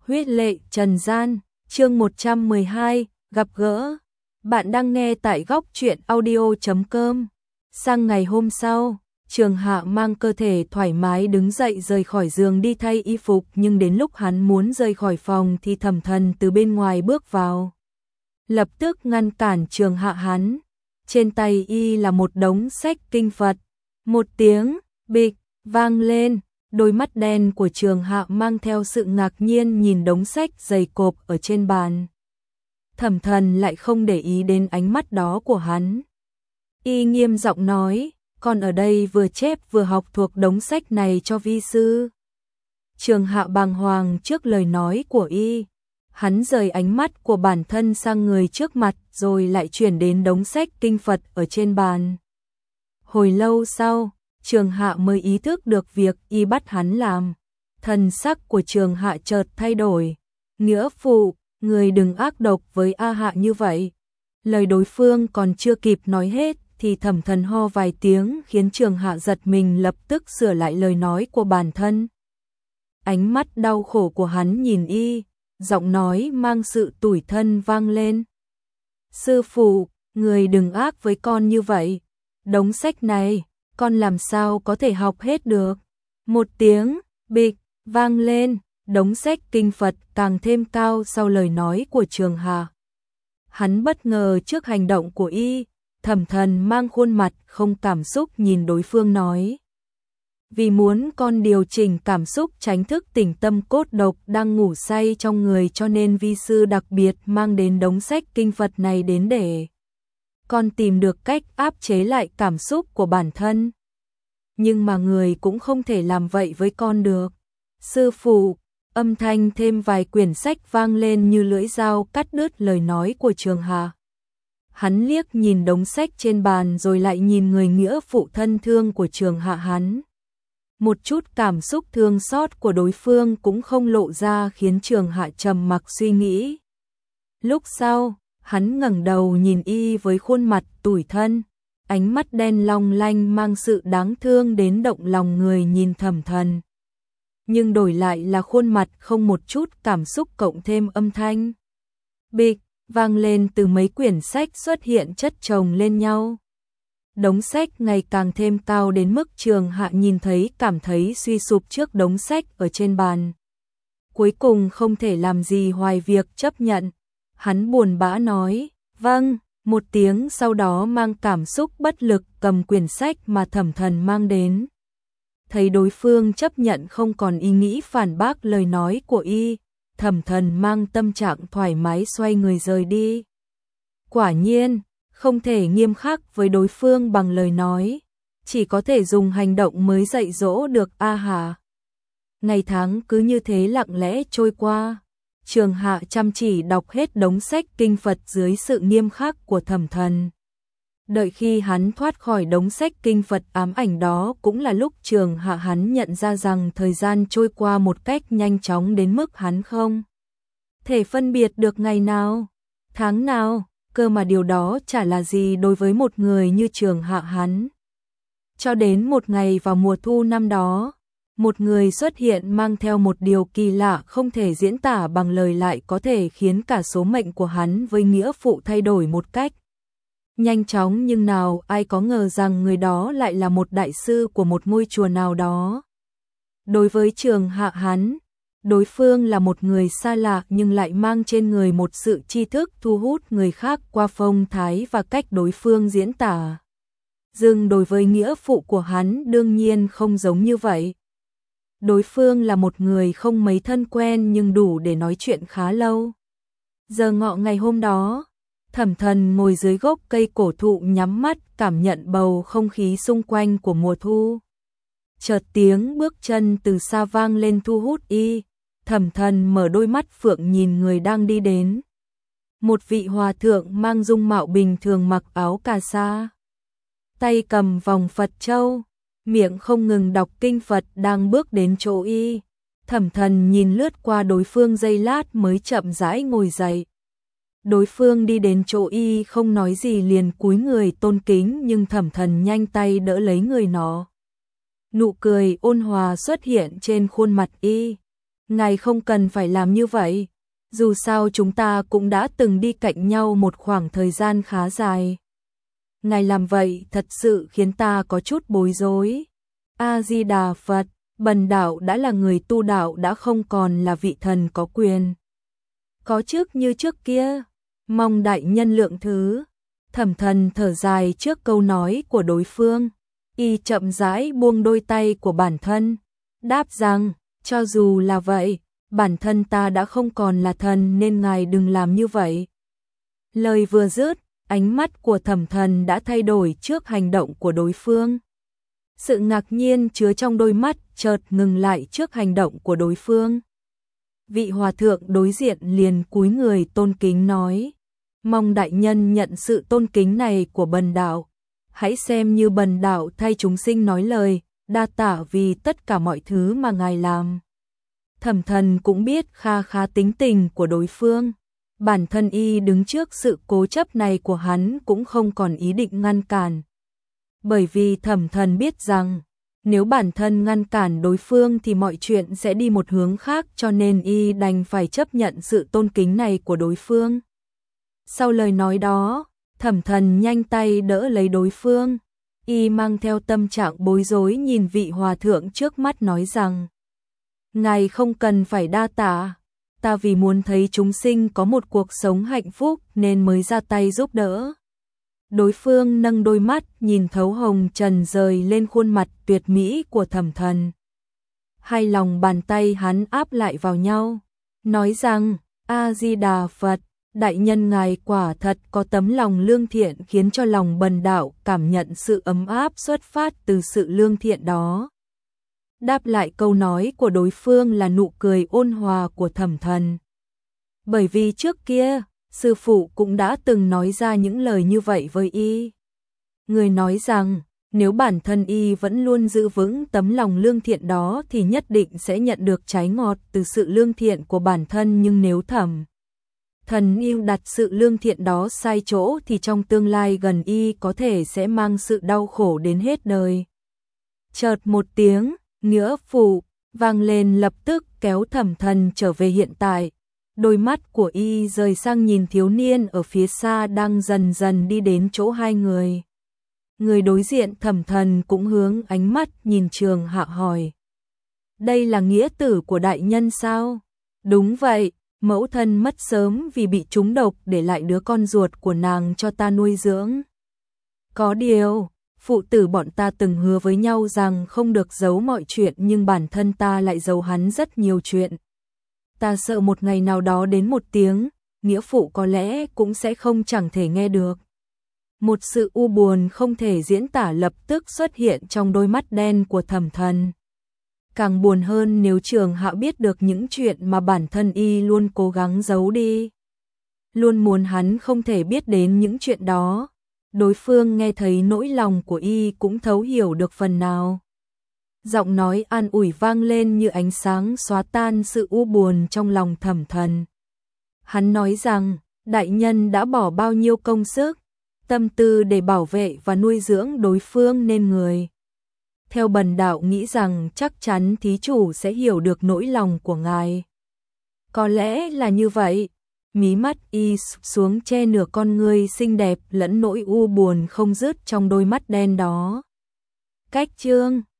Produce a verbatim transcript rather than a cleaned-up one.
Huyết lệ trần gian, chương một trăm mười hai, gặp gỡ. Bạn đang nghe tại góc truyện audio chấm com. Sang ngày hôm sau, Trường Hạ mang cơ thể thoải mái đứng dậy rời khỏi giường đi thay y phục, nhưng đến lúc hắn muốn rời khỏi phòng thì Thẩm Thần từ bên ngoài bước vào. Lập tức ngăn cản Trường Hạ hắn. Trên tay y là một đống sách kinh Phật. Một tiếng bịch vang lên, đôi mắt đen của Trường Hạ mang theo sự ngạc nhiên nhìn đống sách dày cộp ở trên bàn. Thẩm Thần lại không để ý đến ánh mắt đó của hắn. Y nghiêm giọng nói, con ở đây vừa chép vừa học thuộc đống sách này cho vi sư. Trường Hạ bàng hoàng trước lời nói của y. Hắn rời ánh mắt của bản thân sang người trước mặt rồi lại chuyển đến đống sách kinh Phật ở trên bàn. Hồi lâu sau, Trường Hạ mới ý thức được việc y bắt hắn làm. Thần sắc của Trường Hạ chợt thay đổi. Nghĩa phụ, người đừng ác độc với A Hạ như vậy. Lời đối phương còn chưa kịp nói hết thì Thẩm Thần ho vài tiếng khiến Trường Hạ giật mình, lập tức sửa lại lời nói của bản thân. Ánh mắt đau khổ của hắn nhìn y, giọng nói mang sự tủi thân vang lên. Sư phụ, người đừng ác với con như vậy. Đống sách này, con làm sao có thể học hết được. Một tiếng bịch vang lên, đống sách kinh Phật càng thêm cao sau lời nói của Trường Hạ. Hắn bất ngờ trước hành động của y. Thẩm Thần mang khuôn mặt không cảm xúc nhìn đối phương nói. Vì muốn con điều chỉnh cảm xúc tránh thức tỉnh tâm cốt độc đang ngủ say trong người, cho nên vi sư đặc biệt mang đến đống sách kinh Phật này đến để con tìm được cách áp chế lại cảm xúc của bản thân. Nhưng mà người cũng không thể làm vậy với con được. Sư phụ, âm thanh thêm vài quyển sách vang lên như lưỡi dao cắt đứt lời nói của Trường Hạ. Hắn liếc nhìn đống sách trên bàn rồi lại nhìn người nghĩa phụ thân thương của Trường Hạ hắn. Một chút cảm xúc thương xót của đối phương cũng không lộ ra, khiến Trường Hạ trầm mặc suy nghĩ. Lúc sau, hắn ngẩng đầu nhìn y với khuôn mặt tủi thân, ánh mắt đen long lanh mang sự đáng thương đến động lòng người nhìn Thẩm Thần. Nhưng đổi lại là khuôn mặt không một chút cảm xúc, cộng thêm âm thanh bịch vang lên từ mấy quyển sách xuất hiện chất chồng lên nhau. Đống sách ngày càng thêm cao đến mức Trường Hạ nhìn thấy cảm thấy suy sụp trước đống sách ở trên bàn. Cuối cùng không thể làm gì ngoài việc chấp nhận. Hắn buồn bã nói, vâng, một tiếng, sau đó mang cảm xúc bất lực cầm quyển sách mà Thẩm Thần mang đến. Thấy đối phương chấp nhận, không còn ý nghĩ phản bác lời nói của y, Thẩm Thần mang tâm trạng thoải mái xoay người rời đi. Quả nhiên, không thể nghiêm khắc với đối phương bằng lời nói, chỉ có thể dùng hành động mới dạy dỗ được A Hạ. Ngày tháng cứ như thế lặng lẽ trôi qua. Trường Hạ chăm chỉ đọc hết đống sách kinh Phật dưới sự nghiêm khắc của Thẩm Thần. Đợi khi hắn thoát khỏi đống sách kinh Phật ám ảnh đó cũng là lúc Trường Hạ hắn nhận ra rằng thời gian trôi qua một cách nhanh chóng đến mức hắn không thể phân biệt được ngày nào, tháng nào, cơ mà điều đó chả là gì đối với một người như Trường Hạ hắn. Cho đến một ngày vào mùa thu năm đó, một người xuất hiện mang theo một điều kỳ lạ không thể diễn tả bằng lời, lại có thể khiến cả số mệnh của hắn với nghĩa phụ thay đổi một cách nhanh chóng, nhưng nào ai có ngờ rằng người đó lại là một đại sư của một ngôi chùa nào đó. Đối với Trường Hạ hắn, đối phương là một người xa lạ nhưng lại mang trên người một sự tri thức thu hút người khác qua phong thái và cách đối phương diễn tả. Nhưng đối với nghĩa phụ của hắn đương nhiên không giống như vậy. Đối phương là một người không mấy thân quen nhưng đủ để nói chuyện khá lâu. Giờ ngọ ngày hôm đó, Thẩm Thần ngồi dưới gốc cây cổ thụ nhắm mắt cảm nhận bầu không khí xung quanh của mùa thu. Chợt tiếng bước chân từ xa vang lên thu hút y. Thẩm Thần mở đôi mắt phượng nhìn người đang đi đến. Một vị hòa thượng mang dung mạo bình thường, mặc áo cà sa, tay cầm vòng Phật châu, miệng không ngừng đọc kinh Phật đang bước đến chỗ y. Thẩm Thần nhìn lướt qua đối phương giây lát mới chậm rãi ngồi dậy. Đối phương đi đến chỗ y không nói gì liền cúi người tôn kính, nhưng Thẩm Thần nhanh tay đỡ lấy người nó. Nụ cười ôn hòa xuất hiện trên khuôn mặt y. ngài không cần phải làm như vậy, dù sao chúng ta cũng đã từng đi cạnh nhau một khoảng thời gian khá dài. Ngài làm vậy thật sự khiến ta có chút bối rối. A-di-đà Phật, Bần đạo đã là người tu đạo, đã không còn là vị thần có quyền có chức như trước kia, mong đại nhân lượng thứ. Thẩm Thần thở dài trước câu nói của đối phương, y chậm rãi buông đôi tay của bản thân, đáp rằng, cho dù là vậy, bản thân ta đã không còn là thần nên ngài đừng làm như vậy. Lời vừa dứt, ánh mắt của Thẩm Thần đã thay đổi trước hành động của đối phương. Sự ngạc nhiên chứa trong đôi mắt chợt ngừng lại trước hành động của đối phương. Vị hòa thượng đối diện liền cúi người tôn kính nói, mong đại nhân nhận sự tôn kính này của bần đạo, hãy xem như bần đạo thay chúng sinh nói lời, đa tạ vì tất cả mọi thứ mà ngài làm. Thẩm Thần cũng biết kha khá tính tình của đối phương, bản thân y đứng trước sự cố chấp này của hắn cũng không còn ý định ngăn cản. Bởi vì Thẩm Thần biết rằng, nếu bản thân ngăn cản đối phương thì mọi chuyện sẽ đi một hướng khác, cho nên y đành phải chấp nhận sự tôn kính này của đối phương. Sau lời nói đó, Thẩm Thần nhanh tay đỡ lấy đối phương, y mang theo tâm trạng bối rối nhìn vị hòa thượng trước mắt nói rằng, ngài không cần phải đa tạ, ta vì muốn thấy chúng sinh có một cuộc sống hạnh phúc nên mới ra tay giúp đỡ. Đối phương nâng đôi mắt nhìn thấu hồng trần rời lên khuôn mặt tuyệt mỹ của Thẩm Thần. Hai lòng bàn tay hắn áp lại vào nhau, nói rằng, A-di-đà Phật, đại nhân ngài quả thật có tấm lòng lương thiện khiến cho lòng bần đạo cảm nhận sự ấm áp xuất phát từ sự lương thiện đó. Đáp lại câu nói của đối phương là nụ cười ôn hòa của Thẩm Thần. Bởi vì trước kia, sư phụ cũng đã từng nói ra những lời như vậy với y. Người nói rằng, nếu bản thân y vẫn luôn giữ vững tấm lòng lương thiện đó thì nhất định sẽ nhận được trái ngọt từ sự lương thiện của bản thân, nhưng nếu Thẩm Thần yêu đặt sự lương thiện đó sai chỗ thì trong tương lai gần y có thể sẽ mang sự đau khổ đến hết đời. Chợt một tiếng nghĩa phụ vang lên lập tức kéo Thẩm Thần trở về hiện tại. Đôi mắt của y rời sang nhìn thiếu niên ở phía xa đang dần dần đi đến chỗ hai người. Người đối diện Thẩm Thần cũng hướng ánh mắt nhìn Trường Hạ hỏi, đây là nghĩa tử của đại nhân sao? Đúng vậy, mẫu thân mất sớm vì bị trúng độc, để lại đứa con ruột của nàng cho ta nuôi dưỡng. Có điều, phụ tử bọn ta từng hứa với nhau rằng không được giấu mọi chuyện, nhưng bản thân ta lại giấu hắn rất nhiều chuyện. Ta sợ một ngày nào đó đến một tiếng, nghĩa phụ có lẽ cũng sẽ không chẳng thể nghe được. Một sự u buồn không thể diễn tả lập tức xuất hiện trong đôi mắt đen của Thẩm Thần. Càng buồn hơn nếu Trường Hạ biết được những chuyện mà bản thân y luôn cố gắng giấu đi. Luôn muốn hắn không thể biết đến những chuyện đó. Đối phương nghe thấy nỗi lòng của y cũng thấu hiểu được phần nào. Giọng nói an ủi vang lên như ánh sáng xóa tan sự u buồn trong lòng Thẩm Thần. Hắn nói rằng, đại nhân đã bỏ bao nhiêu công sức, tâm tư để bảo vệ và nuôi dưỡng đối phương nên người. Theo bần đạo nghĩ rằng chắc chắn thí chủ sẽ hiểu được nỗi lòng của ngài. Có lẽ là như vậy. Mí mắt y xuống che nửa con ngươi xinh đẹp lẫn nỗi u buồn không dứt trong đôi mắt đen đó. Cách chương